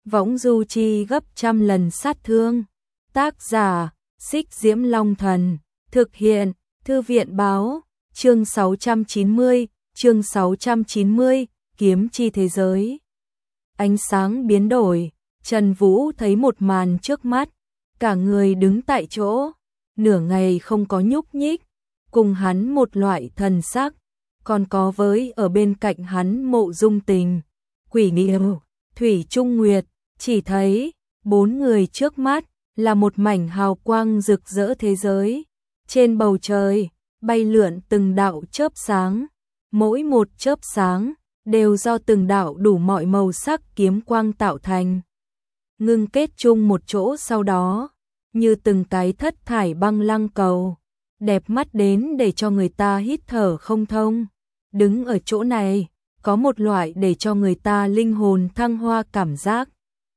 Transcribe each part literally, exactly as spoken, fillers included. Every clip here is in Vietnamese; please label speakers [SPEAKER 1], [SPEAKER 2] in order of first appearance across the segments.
[SPEAKER 1] võng du chi gấp trăm lần sát thương. Tác giả, Xích Diễm Long Thần, thực hiện, Thư viện báo, chương sáu trăm chín mươi, chương sáu trăm chín mươi, kiếm chi thế giới. Ánh sáng biến đổi, Trần Vũ thấy một màn trước mắt, cả người đứng tại chỗ, nửa ngày không có nhúc nhích, cùng hắn một loại thần sắc, còn có với ở bên cạnh hắn Mộ Dung Tình, Quỷ Nghiêu, Thủy Trung Nguyệt, chỉ thấy bốn người trước mắt là một mảnh hào quang rực rỡ thế giới, trên bầu trời bay lượn từng đạo chớp sáng, mỗi một chớp sáng đều do từng đạo đủ mọi màu sắc kiếm quang tạo thành, ngưng kết chung một chỗ sau đó, như từng cái thất thải băng lăng cầu, đẹp mắt đến để cho người ta hít thở không thông. Đứng ở chỗ này, có một loại để cho người ta linh hồn thăng hoa cảm giác.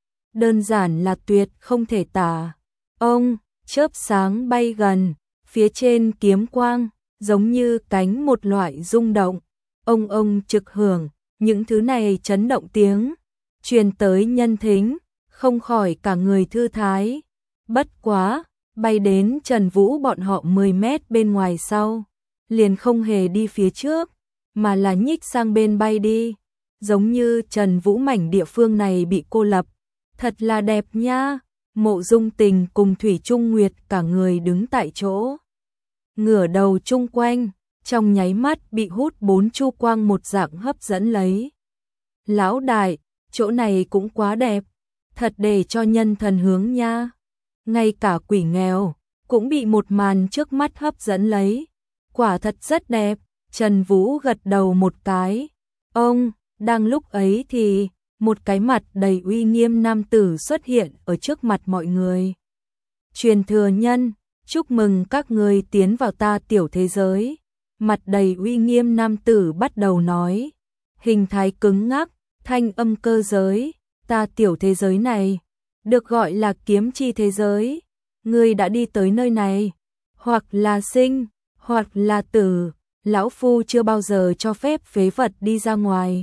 [SPEAKER 1] Đơn giản là tuyệt không thể tả. Ông, chớp sáng bay gần, phía trên kiếm quang, giống như cánh một loại rung động. Ông ông trực hưởng, những thứ này chấn động tiếng, truyền tới nhân thính, không khỏi cả người thư thái. Bất quá, bay đến Trần Vũ bọn họ mười mét bên ngoài sau, liền không hề đi phía trước, mà là nhích sang bên bay đi, giống như Trần Vũ mảnh địa phương này bị cô lập. Thật là đẹp nha. Mộ Dung Tình cùng Thủy Trung Nguyệt cả người đứng tại chỗ, ngửa đầu chung quanh, trong nháy mắt bị hút bốn chu quang một dạng hấp dẫn lấy. Lão đại, chỗ này cũng quá đẹp, thật để cho nhân thần hướng nha. Ngay cả Quỷ Nghèo cũng bị một màn trước mắt hấp dẫn lấy. Quả thật rất đẹp. Trần Vũ gật đầu một cái. Ông, đang lúc ấy thì một cái mặt đầy uy nghiêm nam tử xuất hiện ở trước mặt mọi người. Truyền thừa nhân, chúc mừng các người tiến vào ta tiểu thế giới. Mặt đầy uy nghiêm nam tử bắt đầu nói, hình thái cứng ngắc, thanh âm cơ giới, ta tiểu thế giới này được gọi là kiếm chi thế giới. Ngươi đã đi tới nơi này, hoặc là sinh, hoặc là tử, lão phu chưa bao giờ cho phép phế vật đi ra ngoài.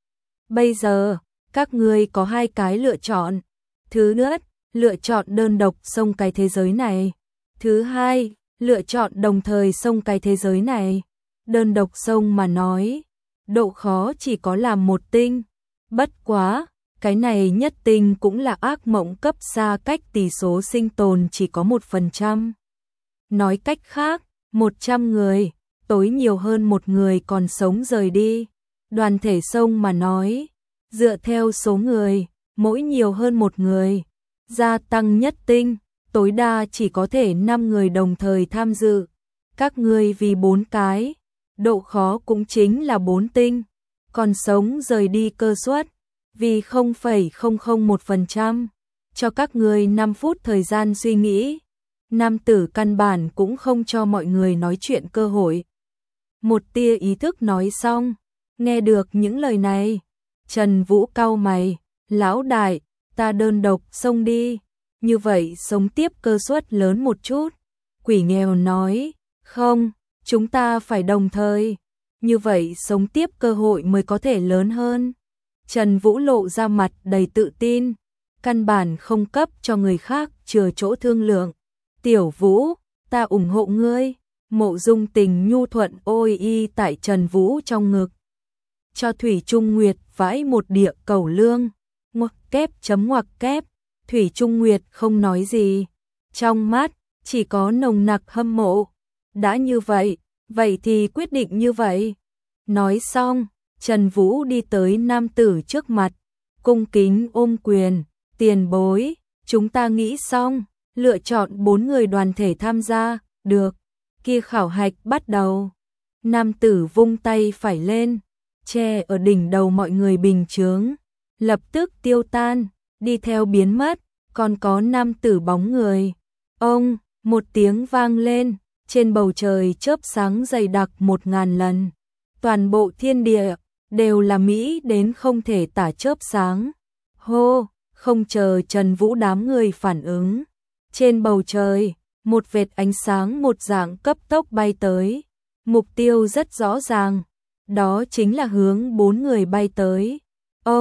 [SPEAKER 1] Bây giờ, các ngươi có hai cái lựa chọn. Thứ nhất, lựa chọn đơn độc xông cái thế giới này. Thứ hai, lựa chọn đồng thời xông cái thế giới này. Đơn độc xông mà nói, độ khó chỉ có làm một tinh. Bất quá, cái này nhất tinh cũng là ác mộng cấp xa cách tỷ số sinh tồn chỉ có một phần trăm. Nói cách khác, một trăm người, tối nhiều hơn một người còn sống rời đi. Đoàn thể xông mà nói, dựa theo số người, mỗi nhiều hơn một người, gia tăng nhất tinh, tối đa chỉ có thể năm người đồng thời tham dự. Các ngươi vì bốn cái, độ khó cũng chính là bốn tinh, còn sống rời đi cơ suất, vì không phẩy không không một phần trăm. Cho các ngươi năm phút thời gian suy nghĩ. Nam tử căn bản cũng không cho mọi người nói chuyện cơ hội. Một tia ý thức nói xong, nghe được những lời này, Trần Vũ cau mày, lão đại, ta đơn độc xông đi, như vậy sống tiếp cơ suất lớn một chút. Quỷ Nghèo nói, không, chúng ta phải đồng thời, như vậy sống tiếp cơ hội mới có thể lớn hơn. Trần Vũ lộ ra mặt đầy tự tin, căn bản không cấp cho người khác chừa chỗ thương lượng. Tiểu Vũ, ta ủng hộ ngươi. Mộ Dung Tình nhu thuận ôi y tại Trần Vũ trong ngực. Cho Thủy Trung Nguyệt vãi một địa cầu lương. Ngoặc kép chấm ngoặc kép. Thủy Trung Nguyệt không nói gì. Trong mắt, chỉ có nồng nặc hâm mộ. Đã như vậy, vậy thì quyết định như vậy. Nói xong, Trần Vũ đi tới nam tử trước mặt. Cung kính ôm quyền. Tiền bối, chúng ta nghĩ xong. Lựa chọn bốn người đoàn thể tham gia. Được. Kia khảo hạch bắt đầu. Nam tử vung tay phải lên, che ở đỉnh đầu mọi người bình chướng, lập tức tiêu tan, đi theo biến mất, còn có nam tử bóng người. Ông, một tiếng vang lên, trên bầu trời chớp sáng dày đặc một ngàn lần. Toàn bộ thiên địa đều là mỹ đến không thể tả chớp sáng. Hô, không chờ Trần Vũ đám người phản ứng. Trên bầu trời, một vệt ánh sáng một dạng cấp tốc bay tới. Mục tiêu rất rõ ràng, đó chính là hướng bốn người bay tới. Ông,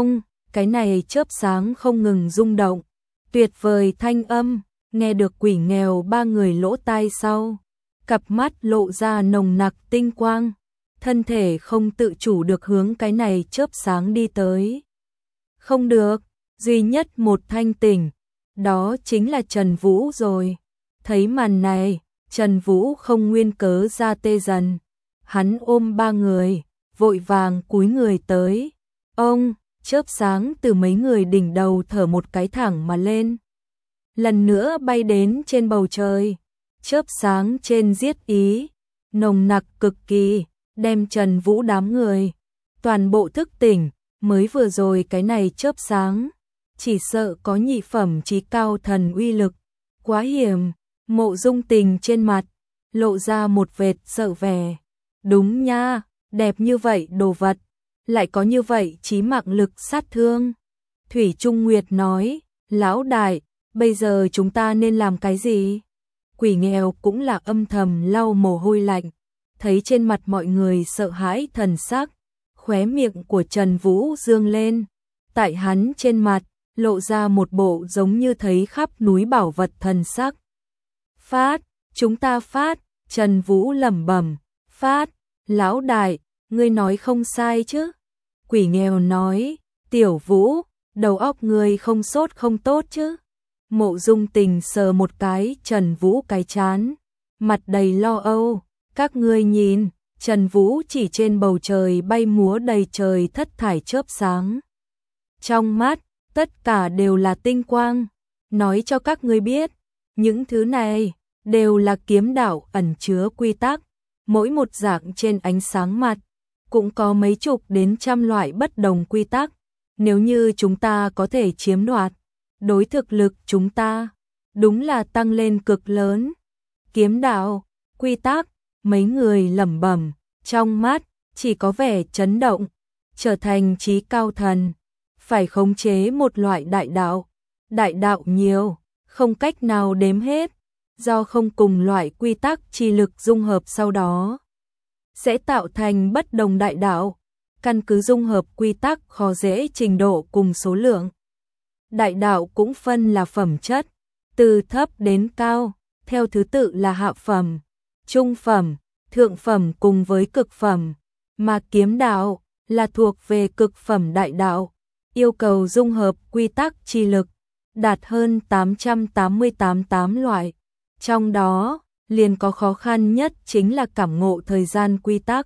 [SPEAKER 1] cái này chớp sáng không ngừng rung động, tuyệt vời thanh âm, nghe được Quỷ Nghèo ba người lỗ tai sau, cặp mắt lộ ra nồng nặc tinh quang, thân thể không tự chủ được hướng cái này chớp sáng đi tới. Không được, duy nhất một thanh tỉnh, đó chính là Trần Vũ rồi. Thấy màn này, Trần Vũ không nguyên cớ ra tê dần, hắn ôm ba người, vội vàng cúi người tới. Ông, chớp sáng từ mấy người đỉnh đầu thở một cái thẳng mà lên. Lần nữa bay đến trên bầu trời, chớp sáng trên giết ý, nồng nặc cực kỳ, đem Trần Vũ đám người, toàn bộ thức tỉnh, mới vừa rồi cái này chớp sáng, chỉ sợ có nhị phẩm chí cao thần uy lực, quá hiểm. Mộ Dung Tình trên mặt, lộ ra một vệt sợ vẻ. Đúng nha, đẹp như vậy đồ vật, lại có như vậy chí mạng lực sát thương. Thủy Trung Nguyệt nói, lão đại, bây giờ chúng ta nên làm cái gì? Quỷ Nghèo cũng là âm thầm lau mồ hôi lạnh, thấy trên mặt mọi người sợ hãi thần sắc, khóe miệng của Trần Vũ dương lên, tại hắn trên mặt, lộ ra một bộ giống như thấy khắp núi bảo vật thần sắc. Phát, chúng ta phát, Trần Vũ lẩm bẩm, phát, lão đại, ngươi nói không sai chứ? Quỷ Nghèo nói, Tiểu Vũ, đầu óc ngươi không sốt không tốt chứ? Mộ Dung Tình sờ một cái Trần Vũ cái chán, mặt đầy lo âu, các ngươi nhìn, Trần Vũ chỉ trên bầu trời bay múa đầy trời thất thải chớp sáng. Trong mắt, tất cả đều là tinh quang, nói cho các ngươi biết, những thứ này đều là kiếm đạo ẩn chứa quy tắc, mỗi một dạng trên ánh sáng mặt cũng có mấy chục đến trăm loại bất đồng quy tắc, nếu như chúng ta có thể chiếm đoạt, đối thực lực chúng ta đúng là tăng lên cực lớn. Kiếm đạo, quy tắc, mấy người lẩm bẩm, trong mắt chỉ có vẻ chấn động, trở thành chí cao thần, phải khống chế một loại đại đạo, đại đạo nhiều, không cách nào đếm hết, do không cùng loại quy tắc chi lực dung hợp sau đó sẽ tạo thành bất đồng đại đạo, căn cứ dung hợp quy tắc khó dễ trình độ cùng số lượng. Đại đạo cũng phân là phẩm chất, từ thấp đến cao, theo thứ tự là hạ phẩm, trung phẩm, thượng phẩm cùng với cực phẩm, mà kiếm đạo là thuộc về cực phẩm đại đạo, yêu cầu dung hợp quy tắc chi lực, đạt hơn tám trăm tám mươi tám tám loại. Trong đó, liền có khó khăn nhất chính là cảm ngộ thời gian quy tắc.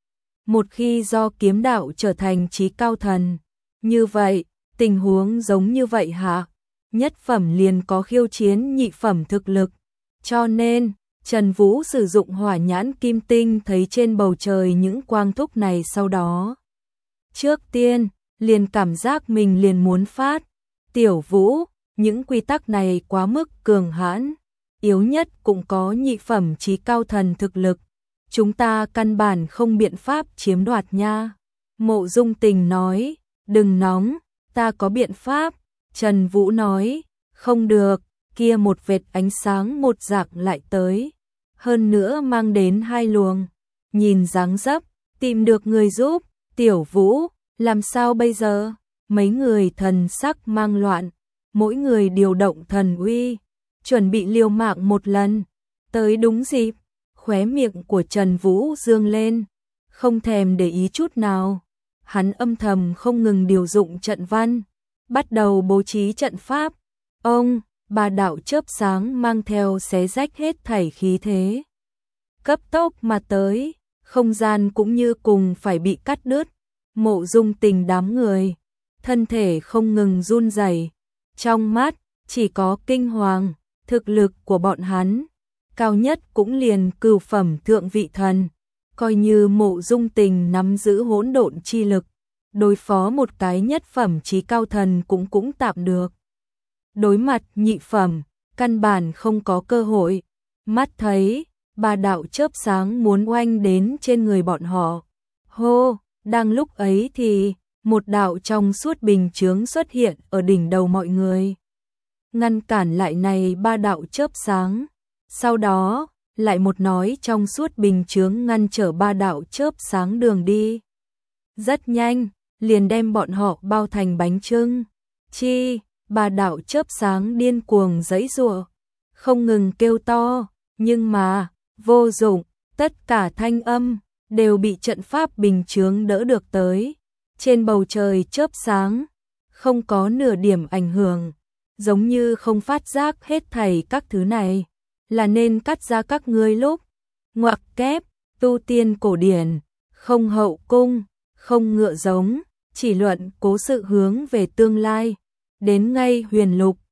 [SPEAKER 1] Một khi do kiếm đạo trở thành chí cao thần, như vậy, tình huống giống như vậy hả? Nhất phẩm liền có khiêu chiến nhị phẩm thực lực. Cho nên, Trần Vũ sử dụng hỏa nhãn kim tinh thấy trên bầu trời những quang thúc này sau đó. Trước tiên, liền cảm giác mình liền muốn phát. Tiểu Vũ, những quy tắc này quá mức cường hãn, yếu nhất cũng có nhị phẩm chí cao thần thực lực. Chúng ta căn bản không biện pháp chiếm đoạt nha. Mộ Dung Tình nói, đừng nóng, ta có biện pháp. Trần Vũ nói, không được, kia một vệt ánh sáng một dạng lại tới. Hơn nữa mang đến hai luồng, nhìn dáng dấp, tìm được người giúp. Tiểu Vũ, làm sao bây giờ? Mấy người thần sắc mang loạn, mỗi người điều động thần uy, chuẩn bị liều mạng một lần. Tới đúng dịp, khóe miệng của Trần Vũ dương lên, không thèm để ý chút nào. Hắn âm thầm không ngừng điều dụng trận văn, bắt đầu bố trí trận pháp. Ông, ba đạo chớp sáng mang theo xé rách hết thảy khí thế, cấp tốc mà tới, không gian cũng như cùng phải bị cắt đứt. Mộ Dung Tình đám người, thân thể không ngừng run rẩy, trong mắt chỉ có kinh hoàng. Thực lực của bọn hắn, cao nhất cũng liền cửu phẩm thượng vị thần, coi như Mộ Dung Tình nắm giữ hỗn độn chi lực, đối phó một cái nhất phẩm chí cao thần cũng cũng tạm được. Đối mặt nhị phẩm, căn bản không có cơ hội. Mắt thấy, ba đạo chớp sáng muốn oanh đến trên người bọn họ. Hô, đang lúc ấy thì, một đạo trong suốt bình chướng xuất hiện ở đỉnh đầu mọi người, ngăn cản lại này ba đạo chớp sáng. Sau đó, lại một nói trong suốt bình chướng ngăn trở ba đạo chớp sáng đường đi. Rất nhanh, liền đem bọn họ bao thành bánh chưng. Chi, bà đạo chớp sáng điên cuồng giãy giụa, không ngừng kêu to, nhưng mà, vô dụng, tất cả thanh âm đều bị trận pháp bình chướng đỡ được tới. Trên bầu trời chớp sáng, không có nửa điểm ảnh hưởng, giống như không phát giác hết thảy các thứ này, là nên cắt ra các ngươi lúc. Ngoặc kép, tu tiên cổ điển, không hậu cung, không ngựa giống, chỉ luận cố sự hướng về tương lai. Đến ngay huyền lục,